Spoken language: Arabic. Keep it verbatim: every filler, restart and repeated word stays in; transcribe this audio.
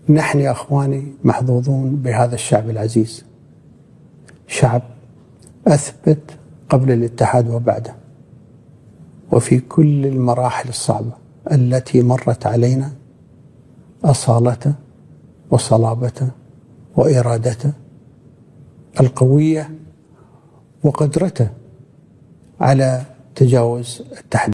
نحن يا أخواني محظوظون بهذا الشعب العزيز، شعب أثبت قبل الاتحاد وبعده وفي كل المراحل الصعبة التي مرت علينا أصالته وصلابته وإرادته القوية وقدرته على تجاوز التحدي.